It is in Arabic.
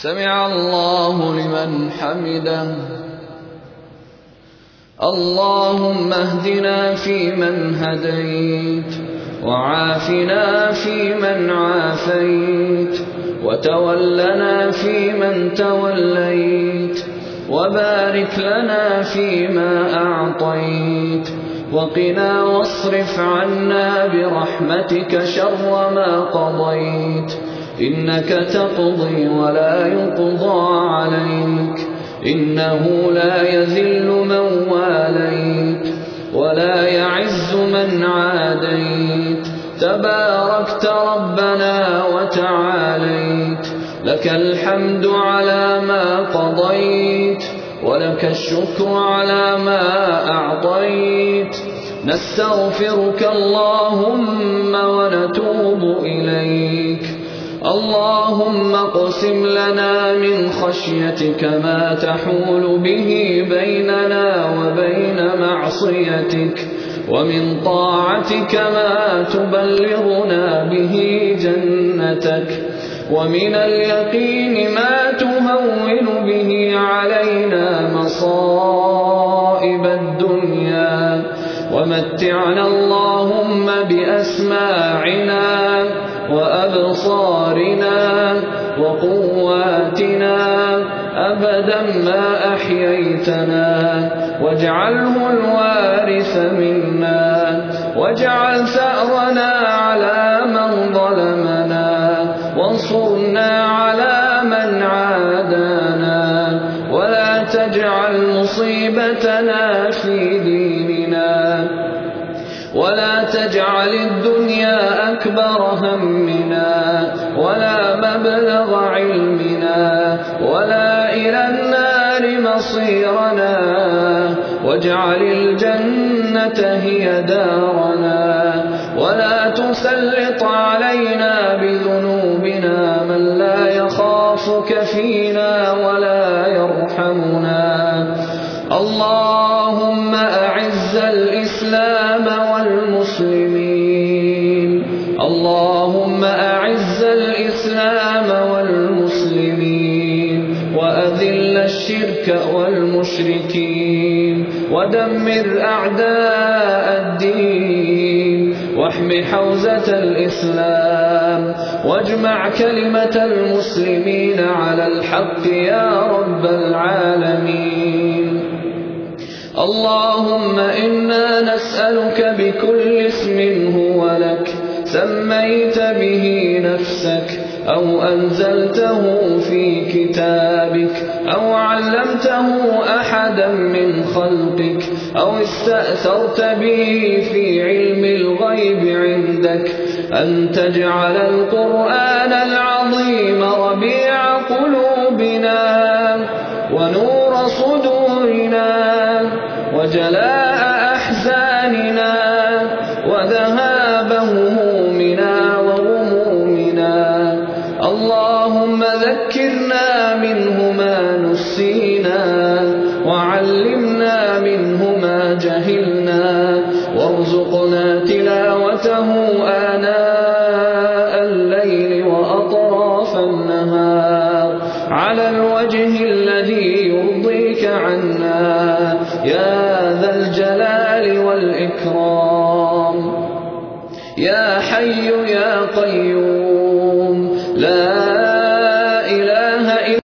سمع الله لمن حمده. اللهم اهدنا فيمن هديت، وعافنا فيمن عافيت، وتولنا فيمن توليت، وبارك لنا فيما أعطيت، وقنا واصرف عنا برحمتك شر ما قضيت، إنك تقضي ولا يقضى عليك، إنه لا يذل من واليت ولا يعز من عاديت، تباركت ربنا وتعاليت، لك الحمد على ما قضيت، ولك الشكر على ما أعطيت. نستغفرك اللهم ونتوب إليك. اللهم اقسم لنا من خشيتك ما تحول به بيننا وبين معصيتك، ومن طاعتك ما تبلغنا به جنتك، ومن اليقين ما تهون به علينا مصائب الدنيا، ومتعنا اللهم بأسماعنا وأبصارنا وقواتنا أبدا ما أحييتنا، واجعله الوارث منا، واجعل ثأرنا على من ظلمنا، وانصرنا على من عادانا، ولا تجعل مصيبتنا في ديننا، ولا تجعل الدنيا أكبر همنا، ولا مبلغ علمنا، ولا إلى النار مصيرنا، واجعل الجنة هي دارنا، ولا تسلط علينا بذنوبنا من لا يخافك فينا ولا يرحمنا. اللهم أعز الإسلام والمسلمين، اللهم أعز الإسلام والمسلمين، وأذل الشرك والمشركين، ودمر أعداء الدين، واحم حوزة الإسلام، واجمع كلمة المسلمين على الحق يا رب العالمين. اللهم إنا نسألك بكل اسم هو لك سميت به نفسك، أو أنزلته في كتابك، أو علمته أحدا من خلقك، أو استأثرت به في علم الغيب عندك، أن تجعل القرآن العظيم ربيع قلوبنا، ونور صدورنا، وجلاء أحزاننا، وذهاب همومنا وغمومنا. اللهم ذكرنا منه ما نسينا، وعلمنا منه ما جهلنا، وارزقنا تلاوته آناء الليل وأطراف النهار على الوجه الذي يرضيك عنا يا ذا الجلال والإكرام. يا حي يا قيوم